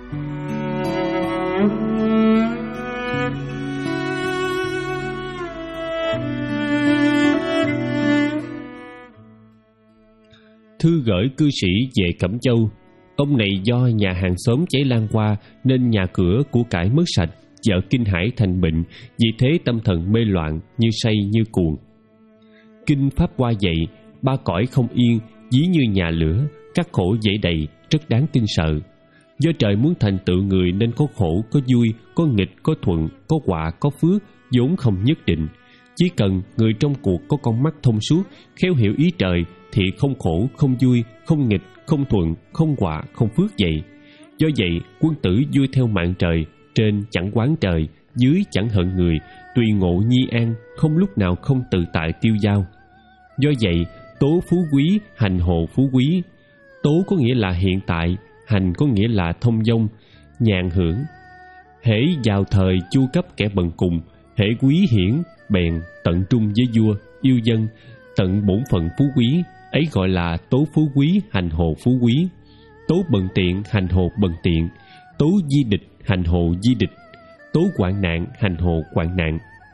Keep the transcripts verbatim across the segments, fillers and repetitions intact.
Thư gửi cư sĩ về Cẩm Châu. Ông này do nhà hàng xóm cháy lan qua nên nhà cửa của cải mất sạch, vợ kinh hãi thành bệnh, vì thế tâm thần mê loạn, như say như cuồng. Kinh pháp qua dạy, ba cõi không yên, ví như nhà lửa, các khổ dễ đầy, rất đáng kinh sợ. Do trời muốn thành tựu người nên có khổ, có vui, có nghịch, có thuận, có họa, có phước, vốn không nhất định. Chỉ cần người trong cuộc có con mắt thông suốt, khéo hiểu ý trời, thì không khổ, không vui, không nghịch, không thuận, không họa, không phước vậy. Do vậy, quân tử vui theo mạng trời, trên chẳng quán trời, dưới chẳng hận người, tùy ngộ nhi an, không lúc nào không tự tại tiêu dao. Do vậy, tố phú quý, hành hồ phú quý. Tố có nghĩa là hiện tại, hành có nghĩa là thông dong, nhàn hưởng. Hễ vào thời chu cấp kẻ bần cùng, hễ quý hiển, bèn tận trung với vua, yêu dân, tận bổn phận phú quý, ấy gọi là tố phú quý, hành hồ phú quý. Tố bần tiện, hành hồ bần tiện. Tố di địch, hành hồ di địch. Tố hoạn nạn, hành hồ hoạn nạn.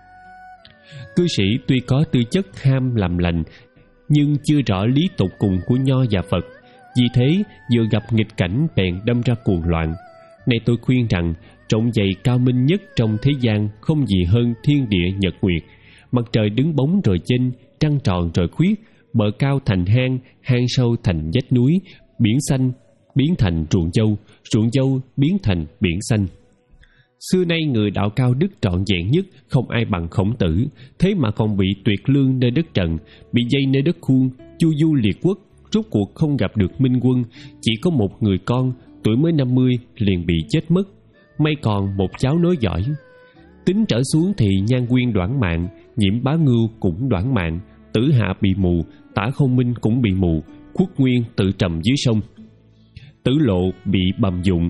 Cư sĩ tuy có tư chất ham làm lành, nhưng chưa rõ lý tục cùng của Nho và Phật. Vì thế, vừa gặp nghịch cảnh bèn đâm ra cuồng loạn. Này tôi khuyên rằng, trọng dày cao minh nhất trong thế gian không gì hơn thiên địa nhật nguyệt. Mặt trời đứng bóng rồi chênh, trăng tròn rồi khuyết, bờ cao thành hang, hang sâu thành vách núi, biển xanh biến thành ruộng dâu, ruộng dâu biến thành biển xanh. Xưa nay người đạo cao đức trọn vẹn nhất không ai bằng Khổng Tử, thế mà còn bị tuyệt lương nơi đất Trần, bị dây nơi đất Khuông, chu du liệt quốc, rốt cuộc không gặp được minh quân, chỉ có một người con, tuổi mới năm mươi liền bị chết mất. May còn một cháu nối giỏi. Tính trở xuống thì Nhan Quyên đoản mạng, Nhiễm Bá Ngưu cũng đoản mạng, Tử Hạ bị mù, Tả Không Minh cũng bị mù, Khuất Nguyên tự trầm dưới sông, Tử Lộ bị bầm dụng.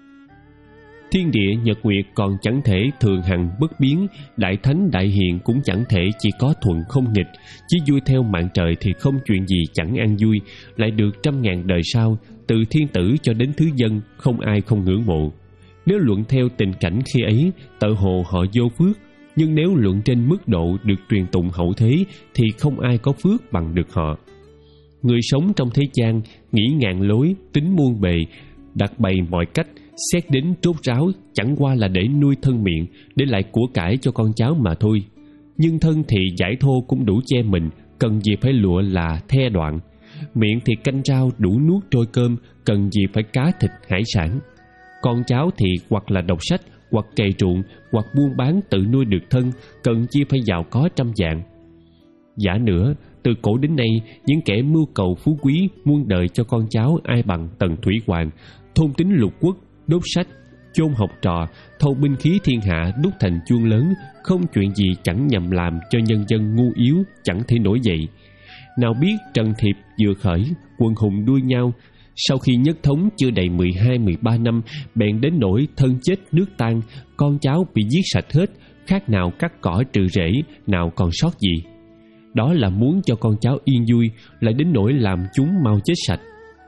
Thiên địa nhật nguyệt còn chẳng thể thường hằng bất biến, đại thánh đại hiền cũng chẳng thể chỉ có thuận không nghịch, chỉ vui theo mạng trời thì không chuyện gì chẳng an vui, lại được trăm ngàn đời sau, từ thiên tử cho đến thứ dân, không ai không ngưỡng mộ. Nếu luận theo tình cảnh khi ấy, tự hồ họ vô phước, nhưng nếu luận trên mức độ được truyền tụng hậu thế thì không ai có phước bằng được họ. Người sống trong thế gian, nghĩ ngàn lối, tính muôn bề, đặt bày mọi cách, xét đến trốt ráo, chẳng qua là để nuôi thân miệng, để lại của cải cho con cháu mà thôi. Nhưng thân thì giải thô cũng đủ che mình, cần gì phải lụa là the đoạn. Miệng thì canh rau đủ nuốt trôi cơm, cần gì phải cá thịt hải sản. Con cháu thì hoặc là đọc sách, hoặc cày ruộng, hoặc buôn bán tự nuôi được thân, cần chi phải giàu có trăm dạng. Giả nữa, từ cổ đến nay, những kẻ mưu cầu phú quý muôn đời cho con cháu ai bằng Tần Thủy Hoàng, thôn tính lục quốc, đốt sách, chôn học trò, thâu binh khí thiên hạ đúc thành chuông lớn, không chuyện gì chẳng nhằm làm cho nhân dân ngu yếu chẳng thể nổi dậy. Nào biết Trần Thiệp vừa khởi, quần hùng đua nhau, sau khi nhất thống chưa đầy mười hai mười ba năm, bèn đến nỗi thân chết nước tan, con cháu bị giết sạch hết, khác nào cắt cỏ trừ rễ, nào còn sót gì. Đó là muốn cho con cháu yên vui, lại đến nỗi làm chúng mau chết sạch.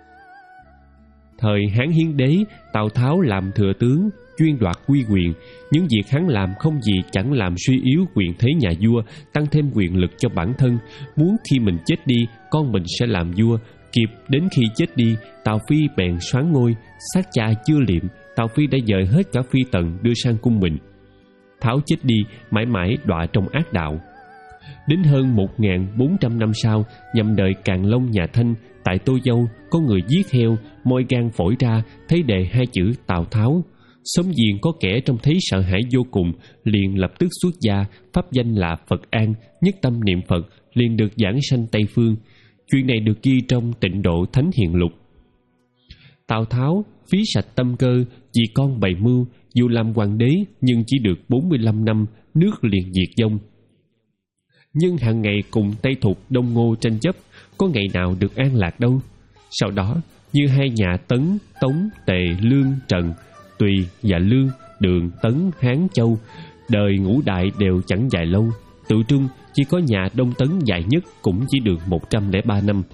Thời Hán Hiến Đế, Tào Tháo làm thừa tướng, chuyên đoạt uy quyền. Những việc hắn làm không gì chẳng làm suy yếu quyền thế nhà vua, tăng thêm quyền lực cho bản thân. Muốn khi mình chết đi, con mình sẽ làm vua. Kịp đến khi chết đi, Tào Phi bèn soán ngôi, xác cha chưa liệm, Tào Phi đã dời hết cả phi tần đưa sang cung mình. Tháo chết đi, mãi mãi đọa trong ác đạo. Đến hơn một nghìn bốn trăm năm sau, nhằm đời Càn Long nhà Thanh, tại Tô Châu có người giết heo, moi gan phổi ra, thấy đề hai chữ Tào Tháo. Xóm giềng có kẻ trông thấy sợ hãi vô cùng, liền lập tức xuất gia, pháp danh là Phật An, nhất tâm niệm Phật, liền được giảng sanh Tây Phương. Chuyện này được ghi trong Tịnh Độ Thánh Hiền Lục. Tào Tháo phí sạch tâm cơ, vì con bày mưu, dù làm hoàng đế nhưng chỉ được bốn mươi lăm năm, nước liền diệt vong. Nhưng hàng ngày cùng Tây Thục Đông Ngô tranh chấp, có ngày nào được an lạc đâu. Sau đó, như hai nhà Tấn, Tống, Tề, Lương, Trần, Tùy và Lương, Đường, Tấn, Hán, Châu, đời ngũ đại đều chẳng dài lâu. Tự trung chỉ có nhà Đông Tấn dài nhất cũng chỉ được một trăm lẻ ba năm.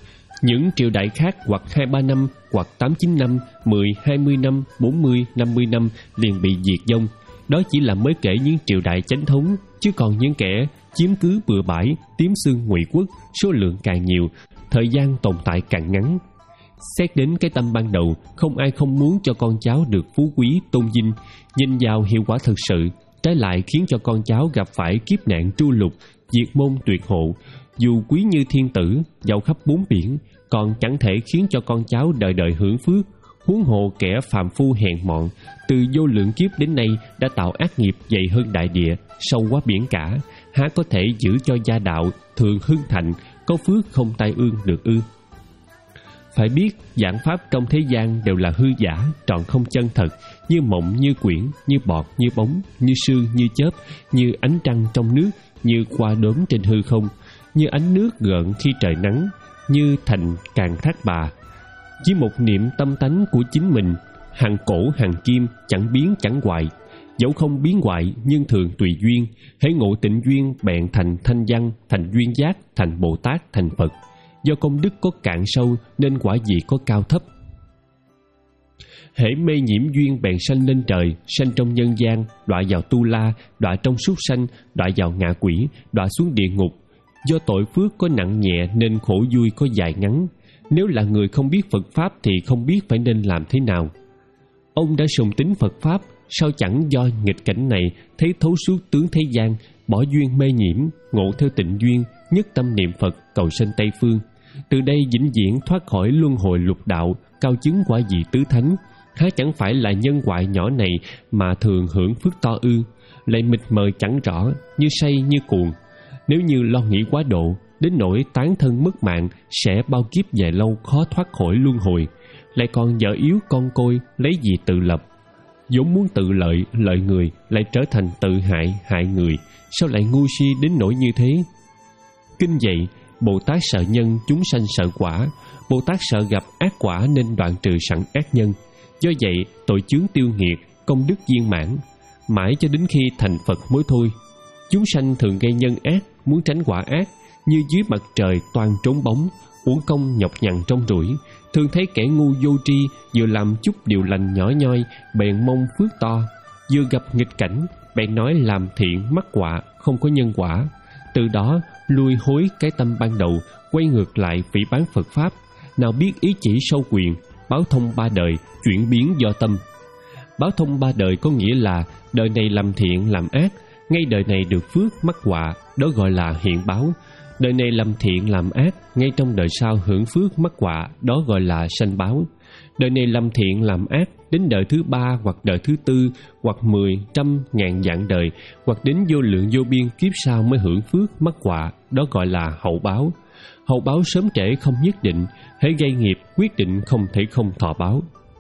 Những triều đại khác hoặc hai ba năm, hoặc tám chín năm, mười, hai mươi năm, bốn mươi, năm mươi năm liền bị diệt vong. Đó chỉ là mới kể những triều đại chánh thống, chứ còn những kẻ chiếm cứ bừa bãi, tiếm xương ngụy quốc, số lượng càng nhiều, thời gian tồn tại càng ngắn. Xét đến cái tâm ban đầu, không ai không muốn cho con cháu được phú quý tôn vinh, nhìn vào hiệu quả thực sự, trái lại khiến cho con cháu gặp phải kiếp nạn tru lục, diệt môn tuyệt hộ. Dù quý như thiên tử, giàu khắp bốn biển, còn chẳng thể khiến cho con cháu đời đời hưởng phước. Huống hồ kẻ phàm phu hèn mọn, từ vô lượng kiếp đến nay đã tạo ác nghiệp dày hơn đại địa, sâu quá biển cả, há có thể giữ cho gia đạo thường hưng thịnh, có phước không tai ương được ư? Phải biết giảng pháp trong thế gian đều là hư giả, trọn không chân thật, như mộng như quyển, như bọt như bóng, như sương như chớp, như ánh trăng trong nước, như qua đốm trên hư không, như ánh nước gợn khi trời nắng, như thành càng thác bà. Chỉ một niệm tâm tánh của chính mình, hằng cổ hằng kim, chẳng biến chẳng hoại. Dẫu không biến hoại nhưng thường tùy duyên, hễ ngộ tịnh duyên bèn thành thanh văn, thành duyên giác, thành Bồ Tát, thành Phật. Do công đức có cạn sâu nên quả vị có cao thấp. Hễ mê nhiễm duyên bèn sanh lên trời, sanh trong nhân gian, đọa vào tu la, đọa trong súc sanh, đọa vào ngạ quỷ, đọa xuống địa ngục. Do tội phước có nặng nhẹ nên khổ vui có dài ngắn. Nếu là người không biết Phật Pháp thì không biết phải nên làm thế nào. Ông đã sùng tín Phật Pháp, sao chẳng do nghịch cảnh này thấy thấu suốt tướng thế gian, bỏ duyên mê nhiễm, ngộ theo tịnh duyên, nhất tâm niệm Phật cầu sanh Tây Phương. Từ đây vĩnh viễn thoát khỏi luân hồi lục đạo, cao chứng quả vị tứ thánh. Há chẳng phải là nhân hoại nhỏ này mà thường hưởng phước to ư? Lại mịt mờ chẳng rõ, như say như cuồng. Nếu như lo nghĩ quá độ, đến nỗi tán thân mất mạng, sẽ bao kiếp dài lâu khó thoát khỏi luân hồi. Lại còn vợ yếu con côi, lấy gì tự lập? vốn muốn tự lợi, lợi người, lại trở thành tự hại, hại người. Sao lại ngu si đến nỗi như thế? Kinh dạy, Bồ Tát sợ nhân, chúng sanh sợ quả. Bồ Tát sợ gặp ác quả nên đoạn trừ sẵn ác nhân. Do vậy, tội chướng tiêu nghiệt, công đức viên mãn, mãi cho đến khi thành Phật mới thôi. Chúng sanh thường gây nhân ác, muốn tránh quả ác, như dưới mặt trời toàn trốn bóng, uổng công nhọc nhằn trong rủi. Thường thấy kẻ ngu vô tri, vừa làm chút điều lành nhỏ nhoi, bèn mong phước to. Vừa gặp nghịch cảnh, bèn nói làm thiện mắc quả, không có nhân quả. Từ đó lui hối cái tâm ban đầu, quay ngược lại phỉ báng Phật Pháp. Nào biết ý chỉ sâu quyền, báo thông ba đời, chuyển biến do tâm. Báo thông ba đời có nghĩa là đời này làm thiện làm ác, ngay đời này được phước mắc quả, đó gọi là hiện báo. Đời này làm thiện làm ác, ngay trong đời sau hưởng phước mắc quả, đó gọi là sanh báo. Đời này làm thiện làm ác, đến đời thứ ba hoặc đời thứ tư, hoặc mười, trăm, ngàn vạn đời, hoặc đến vô lượng vô biên kiếp sau mới hưởng phước mắc quả, đó gọi là hậu báo. Hậu báo sớm trễ không nhất định, hễ gây nghiệp quyết định không thể không thọ báo.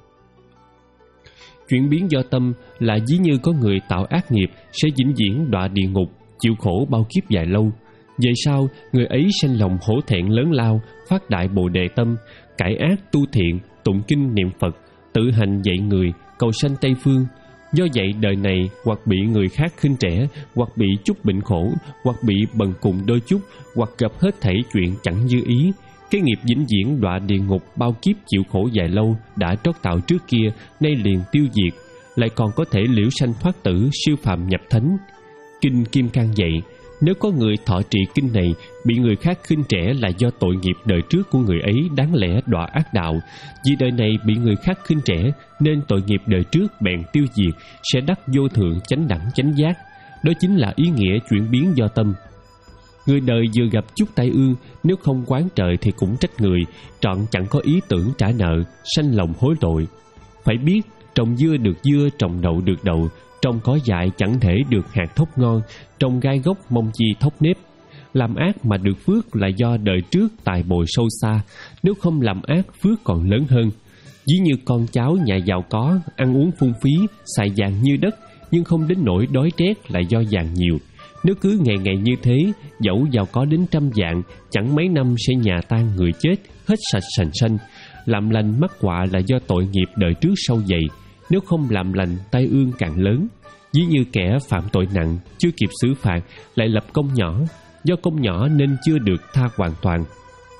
Chuyển biến do tâm là ví như có người tạo ác nghiệp sẽ vĩnh viễn đọa địa ngục, chịu khổ bao kiếp dài lâu. Về sau, người ấy sanh lòng hổ thẹn lớn lao, phát đại bồ đề tâm, cải ác tu thiện, tụng kinh niệm Phật, tự hành dạy người, cầu sanh Tây Phương. Do vậy đời này hoặc bị người khác khinh rẻ, hoặc bị chút bệnh khổ, hoặc bị bần cùng đôi chút, hoặc gặp hết thảy chuyện chẳng như ý. Cái nghiệp vĩnh viễn đọa địa ngục bao kiếp chịu khổ dài lâu đã trót tạo trước kia, nay liền tiêu diệt, lại còn có thể liễu sanh thoát tử, siêu phàm nhập thánh. Kinh Kim Cang dạy, nếu có người thọ trì kinh này bị người khác khinh rẻ là do tội nghiệp đời trước của người ấy đáng lẽ đọa ác đạo. Vì đời này bị người khác khinh rẻ nên tội nghiệp đời trước bèn tiêu diệt, sẽ đắc vô thượng chánh đẳng chánh giác. Đó chính là ý nghĩa chuyển biến do tâm. Người đời vừa gặp chút tai ương, nếu không quán trời thì cũng trách người, trọn chẳng có ý tưởng trả nợ, sanh lòng hối tội. Phải biết, trồng dưa được dưa, trồng đậu được đậu, trồng cỏ dại chẳng thể được hạt thóc ngon, trồng gai gốc mong chi thóc nếp. Làm ác mà được phước là do đời trước tài bồi sâu xa, nếu không làm ác phước còn lớn hơn. Ví như con cháu nhà giàu có, ăn uống phung phí, xài vàng như đất, nhưng không đến nỗi đói rét là do vàng nhiều. Nếu cứ ngày ngày như thế, dẫu giàu có đến trăm vạn, chẳng mấy năm sẽ nhà tan người chết, hết sạch sành xanh. Làm lành mắc họa là do tội nghiệp đời trước sâu dày, nếu không làm lành tai ương càng lớn. Ví như kẻ phạm tội nặng, chưa kịp xử phạt, lại lập công nhỏ, do công nhỏ nên chưa được tha hoàn toàn.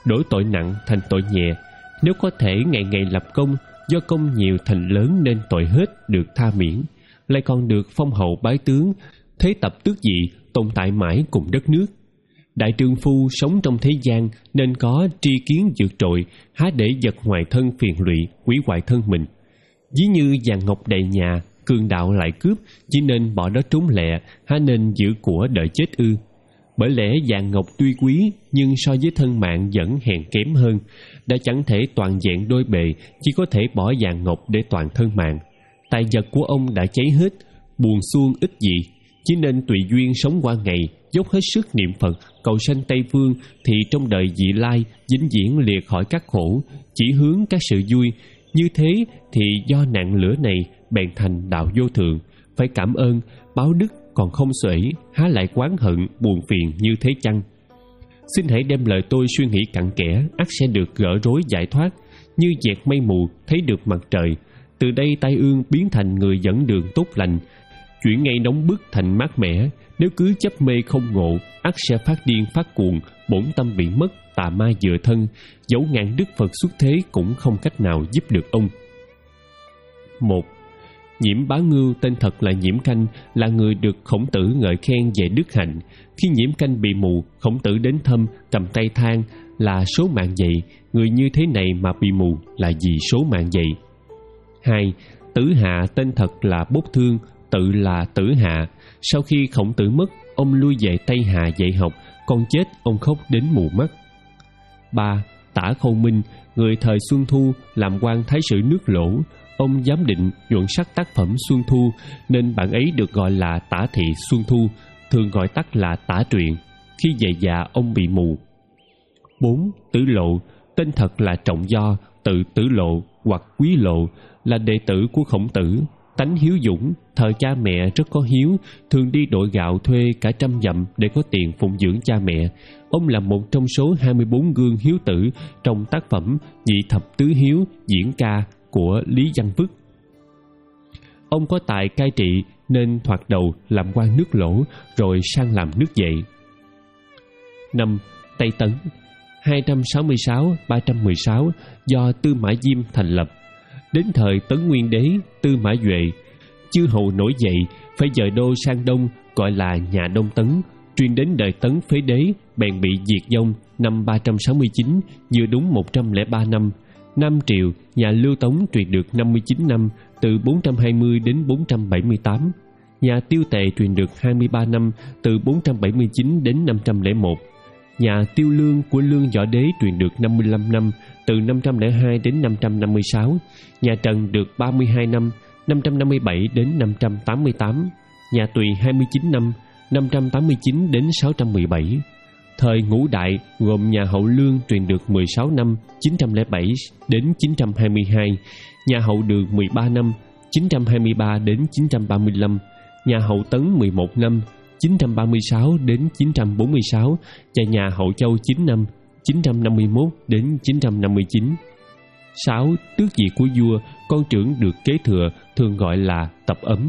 đổi tội nặng thành tội nhẹ. Nếu có thể ngày ngày lập công, do công nhiều thành lớn nên tội hết được tha miễn, lại còn được phong hậu bái tướng, thế tập tước vị tồn tại mãi cùng đất nước. Đại trượng phu sống trong thế gian nên có tri kiến vượt trội, há để vật ngoài thân phiền lụy hủy hoại thân mình. Ví như vàng ngọc đầy nhà, cường đạo lại cướp, chỉ nên bỏ đó trốn lẹ, há nên giữ của đợi chết ư? Bởi lẽ vàng ngọc tuy quý, nhưng so với thân mạng vẫn hèn kém hơn. Đã chẳng thể toàn vẹn đôi bề, chỉ có thể bỏ vàng ngọc để toàn thân mạng. Tài vật của ông đã cháy hết, buồn xuông ít gì, chỉ nên tùy duyên sống qua ngày, dốc hết sức niệm Phật, cầu sanh Tây Phương, thì trong đời vị lai vĩnh viễn lìa khỏi các khổ, chỉ hướng các sự vui. Như thế thì do nạn lửa này bèn thành đạo vô thượng. Phải cảm ơn, báo đức còn không xuể, há lại oán hận buồn phiền như thế chăng? Xin hãy đem lời tôi suy nghĩ cặn kẽ, ắt sẽ được gỡ rối giải thoát. Như dẹt mây mù thấy được mặt trời, từ đây tai ương biến thành người dẫn đường tốt lành, chuyển ngay nóng bức thành mát mẻ. Nếu cứ chấp mê không ngộ, ắt sẽ phát điên phát cuồng, bổn tâm bị mất, tà ma dựa thân, dẫu ngàn đức Phật xuất thế cũng không cách nào giúp được ông. Một. Nhiễm Bá Ngưu, tên thật là Nhiễm Canh, là người được Khổng Tử ngợi khen về đức hạnh. Khi Nhiễm Canh bị mù, Khổng Tử đến thăm, cầm tay than là số mạng vậy, người như thế này mà bị mù là vì số mạng vậy. Hai. Tử Hạ, tên thật là Bốt Thương, tự là Tử Hạ. Sau khi Khổng Tử mất, ông lui về Tây Hà dạy học, còn chết ông khóc đến mù mắt. Ba. Tả Khâu Minh, người thời Xuân Thu, làm quan thái sử nước Lỗ. Ông giám định nhuận sắc tác phẩm Xuân Thu, nên bạn ấy được gọi là Tả Thị Xuân Thu, thường gọi tắt là Tả Truyện. Khi về già ông bị mù. Bốn. Tử Lộ, tên thật là Trọng Do, tự Tử Lộ hoặc Quý Lộ, là đệ tử của Khổng Tử. Tánh hiếu dũng, thời cha mẹ rất có hiếu, thường đi đội gạo thuê cả trăm dặm để có tiền phụng dưỡng cha mẹ. Ông là một trong số hai mươi bốn gương hiếu tử trong tác phẩm Nhị Thập Tứ Hiếu diễn ca của Lý Văn Vức. Ông có tài cai trị nên thoạt đầu làm quan nước Lỗ, rồi sang làm nước Vệ. Năm. Tây Tấn, hai trăm sáu mươi sáu đến ba trăm mười sáu, do Tư Mã Diêm thành lập. Đến thời Tấn Nguyên Đế, Tư Mã Duệ, chư hầu nổi dậy, phải dời đô sang đông, gọi là nhà Đông Tấn. Truyền đến đời Tấn Phế Đế, bèn bị diệt vong năm ba trăm sáu mươi chín, vừa đúng một trăm lẻ ba năm. Nam Triều, nhà Lưu Tống truyền được năm mươi chín năm, từ bốn trăm hai mươi đến bốn trăm bảy mươi tám. Nhà Tiêu Tề truyền được hai mươi ba năm, từ bốn trăm bảy mươi chín đến năm trăm lẻ một. Nhà Tiêu Lương của Lương Võ Đế truyền được năm mươi lăm năm, từ năm trăm lẻ hai đến năm trăm năm mươi sáu. Nhà Trần được ba mươi hai năm, năm trăm năm mươi bảy đến năm trăm tám mươi tám. Nhà Tùy hai mươi chín năm, năm trăm tám mươi chín đến sáu trăm mười bảy. Thời Ngũ Đại gồm nhà Hậu Lương truyền được mười sáu năm, chín trăm lẻ bảy đến chín trăm hai mươi hai. Nhà Hậu Đường mười ba năm, chín trăm hai mươi ba đến chín trăm ba mươi lăm. Nhà Hậu Tấn mười một năm, chín trăm ba mươi sáu đến chín trăm bốn mươi sáu, và nhà Hậu Châu chín năm, chín trăm năm mươi mốt đến chín trăm năm mươi chín. Sáu. Tước vị của vua, con trưởng được kế thừa, thường gọi là tập ấm.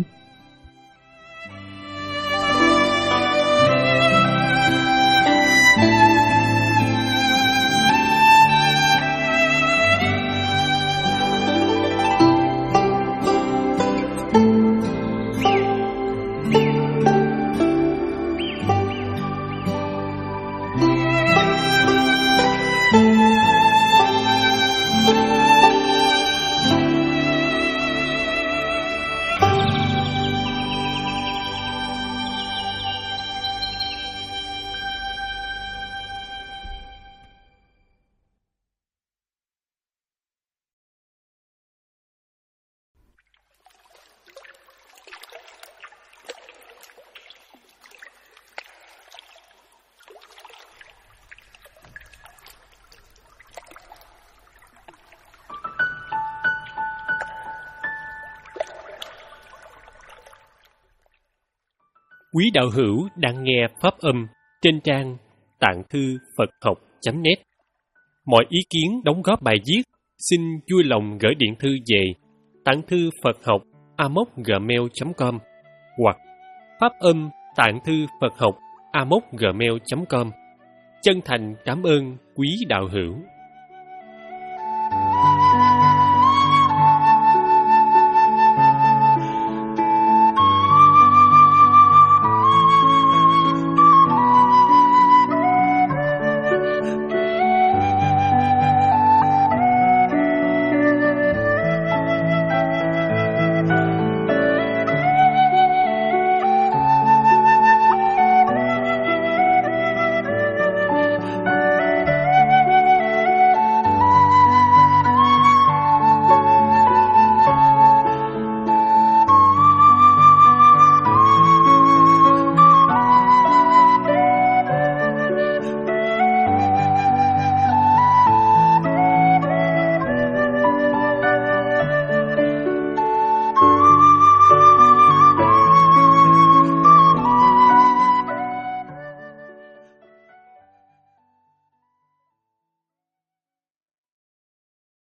Quý đạo hữu đang nghe pháp âm trên trang tạng thư Phật học chấm net. Mọi ý kiến đóng góp bài viết xin vui lòng gửi điện thư về tạng thư Phật học a m o c gmail chấm com hoặc pháp âm tạng thư Phật học a m o c gmail chấm com. Chân thành cảm ơn quý đạo hữu.